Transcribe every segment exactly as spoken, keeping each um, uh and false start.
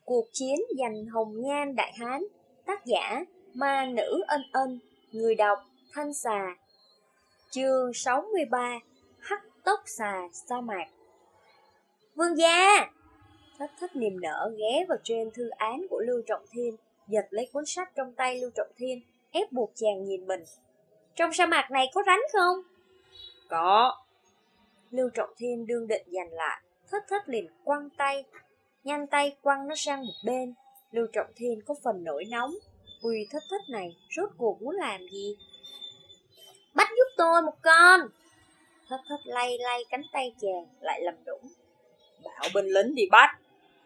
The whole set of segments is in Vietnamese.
Cuộc chiến giành hồng nhan đại hán. Tác giả Ma Nữ Ân Ân. Người đọc Thanh Xà. Chương sáu mươi ba. Hắc tốc xà sa mạc. Vương gia! Thất Thất niềm nở ghé vào trên thư án của Lưu Trọng Thiên, giật lấy cuốn sách trong tay Lưu Trọng Thiên, ép buộc chàng nhìn mình. Trong sa mạc này có rắn không? Có. Lưu Trọng Thiên đương định giành lại, Thất Thất liền quăng tay, nhanh tay quăng nó sang một bên. Lưu Trọng Thiên có phần nổi nóng, Uy Thất Thất này rốt cuộc muốn làm gì? Bắt giúp tôi một con! Thất Thất lay lay cánh tay chàng, lại lầm đũng. Bảo binh lính đi bắt.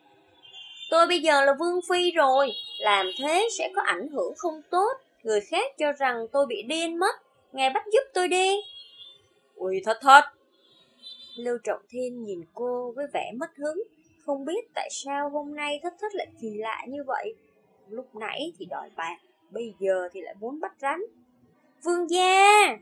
Tôi bây giờ là vương phi rồi, làm thế sẽ có ảnh hưởng không tốt. Người khác cho rằng tôi bị điên mất, ngài bắt giúp tôi đi. Uy Thất Thất! Lưu Trọng Thiên nhìn cô với vẻ mất hứng, không biết tại sao hôm nay Thất Thất lại kỳ lạ như vậy. Lúc nãy thì đòi bạc, bây giờ thì lại muốn bắt rắn. Vương gia!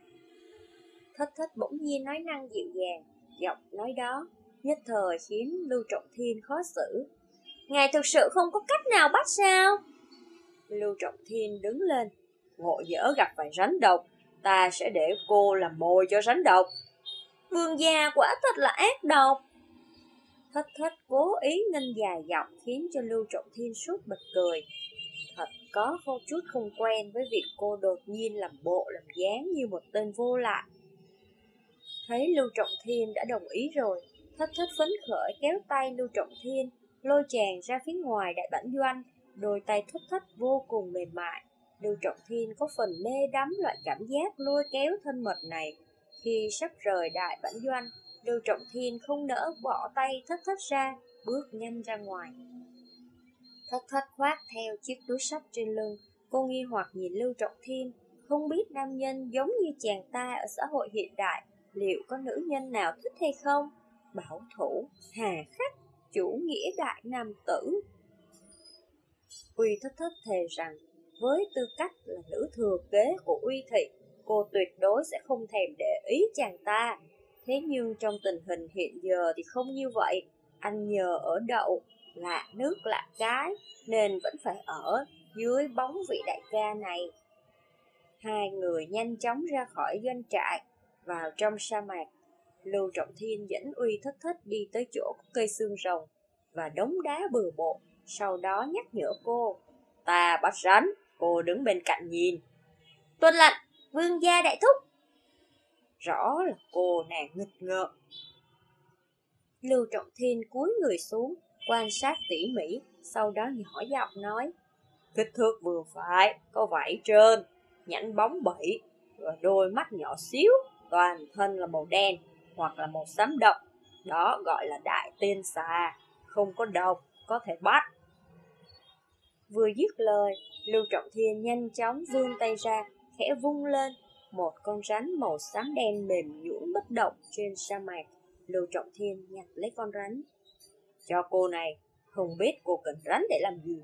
Thất Thất bỗng nhiên nói năng dịu dàng, giọng nói đó nhất thời khiến Lưu Trọng Thiên khó xử. Ngài thực sự không có cách nào bắt sao? Lưu Trọng Thiên đứng lên. Ngộ nhỡ gặp phải rắn độc, ta sẽ để cô làm mồi cho rắn độc. Vương gia quả thật là ác độc. Thất Thất cố ý nghênh dài giọng khiến cho Lưu Trọng Thiên suốt bật cười. Thật có không chút không quen với việc cô đột nhiên làm bộ làm dáng như một tên vô lại. Thấy Lưu Trọng Thiên đã đồng ý rồi, Thất Thất phấn khởi kéo tay Lưu Trọng Thiên, lôi chàng ra phía ngoài đại bản doanh. Đôi tay Thất Thất vô cùng mềm mại. Lưu Trọng Thiên có phần mê đắm loại cảm giác lôi kéo thân mật này. Khi sắp rời đại bản doanh, Lưu Trọng Thiên không nỡ bỏ tay Thất Thất ra, bước nhanh ra ngoài. Thất Thất khoác theo chiếc túi sách trên lưng, cô nghi hoặc nhìn Lưu Trọng Thiên, không biết nam nhân giống như chàng ta ở xã hội hiện đại, liệu có nữ nhân nào thích hay không? Bảo thủ, hà khắc, chủ nghĩa đại nam tử. Uy Thất Thất thề rằng, với tư cách là nữ thừa kế của Uy Thị, cô tuyệt đối sẽ không thèm để ý chàng ta. Thế nhưng trong tình hình hiện giờ thì không như vậy. Anh nhờ ở đậu, lạ nước lạ cái, nên vẫn phải ở dưới bóng vị đại ca này. Hai người nhanh chóng ra khỏi doanh trại, vào trong sa mạc. Lưu Trọng Thiên dẫn Uy Thất Thất đi tới chỗ có cây xương rồng và đống đá bừa bộn, sau đó nhắc nhở cô. Ta bắt rắn, cô đứng bên cạnh nhìn. Tuân lệnh, vương gia đại thúc. Rõ là cô nàng nghịch ngợm. Lưu Trọng Thiên cúi người xuống, quan sát tỉ mỉ, sau đó nhỏ giọng nói. Kích thước vừa phải, có vảy trơn, nhẵn bóng bẩy, và đôi mắt nhỏ xíu, toàn thân là màu đen, hoặc là màu xám đậm. Đó gọi là đại tiên xà, không có độc, có thể bắt. Vừa dứt lời, Lưu Trọng Thiên nhanh chóng vươn tay ra, khẽ vung lên. Một con rắn màu xám đen mềm nhũn bất động trên sa mạc. Lưu Trọng Thiên nhặt lấy con rắn. Cho cô này, không biết cô cần rắn để làm gì.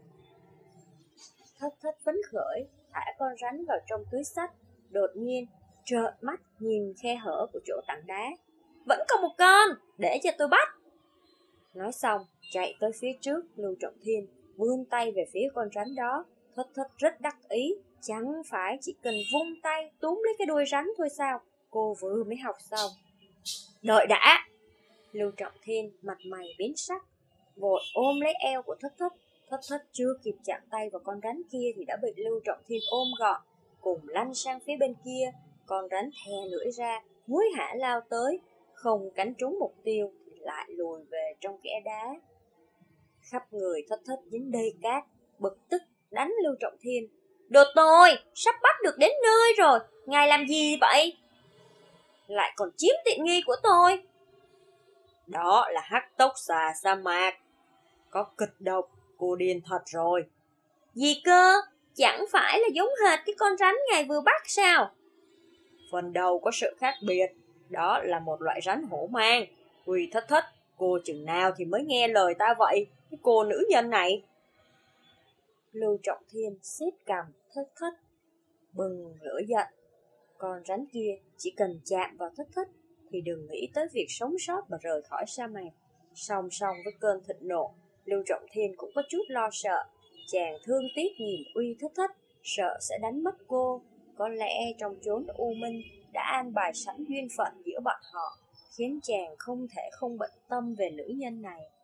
Thất Thất phấn khởi, thả con rắn vào trong túi xách. Đột nhiên, trợn mắt nhìn khe hở của chỗ tảng đá. Vẫn còn một con, để cho tôi bắt. Nói xong, chạy tới phía trước Lưu Trọng Thiên, vươn tay về phía con rắn đó. Thất Thất rất đắc ý, chẳng phải chỉ cần vung tay túm lấy cái đuôi rắn thôi sao? Cô vừa mới học xong. Đợi đã! Lưu Trọng Thiên mặt mày biến sắc, vội ôm lấy eo của Thất Thất. Thất Thất chưa kịp chạm tay vào con rắn kia thì đã bị Lưu Trọng Thiên ôm gọn, cùng lăn sang phía bên kia. Con rắn thè lưỡi ra, hối hả lao tới, không cắn trúng mục tiêu thì lại lùi về trong kẽ đá. Khắp người Thất Thất dính đầy cát, bực tức đánh Lưu Trọng Thiên. Đồ tôi, sắp bắt được đến nơi rồi, ngài làm gì vậy? Lại còn chiếm tiện nghi của tôi. Đó là hắc tốc xà sa mạc. Có kịch độc, cô điên thật rồi. Gì cơ? Chẳng phải là giống hệt cái con rắn ngài vừa bắt sao? Phần đầu có sự khác biệt. Đó là một loại rắn hổ mang. Uy Thất Thất, cô chừng nào thì mới nghe lời ta vậy? Cái cô nữ nhân này. Lưu Trọng Thiên siết cằm Thất Thất, bừng lửa giận. Con rắn kia chỉ cần chạm vào Thất Thất thì đừng nghĩ tới việc sống sót mà rời khỏi sa mạc. Song song với cơn thịnh nộ, Lưu Trọng Thiên cũng có chút lo sợ. Chàng thương tiếc nhìn Uy Thất Thất, sợ sẽ đánh mất cô. Có lẽ trong chốn u minh đã an bài sẵn duyên phận giữa bọn họ, khiến chàng không thể không bận tâm về nữ nhân này.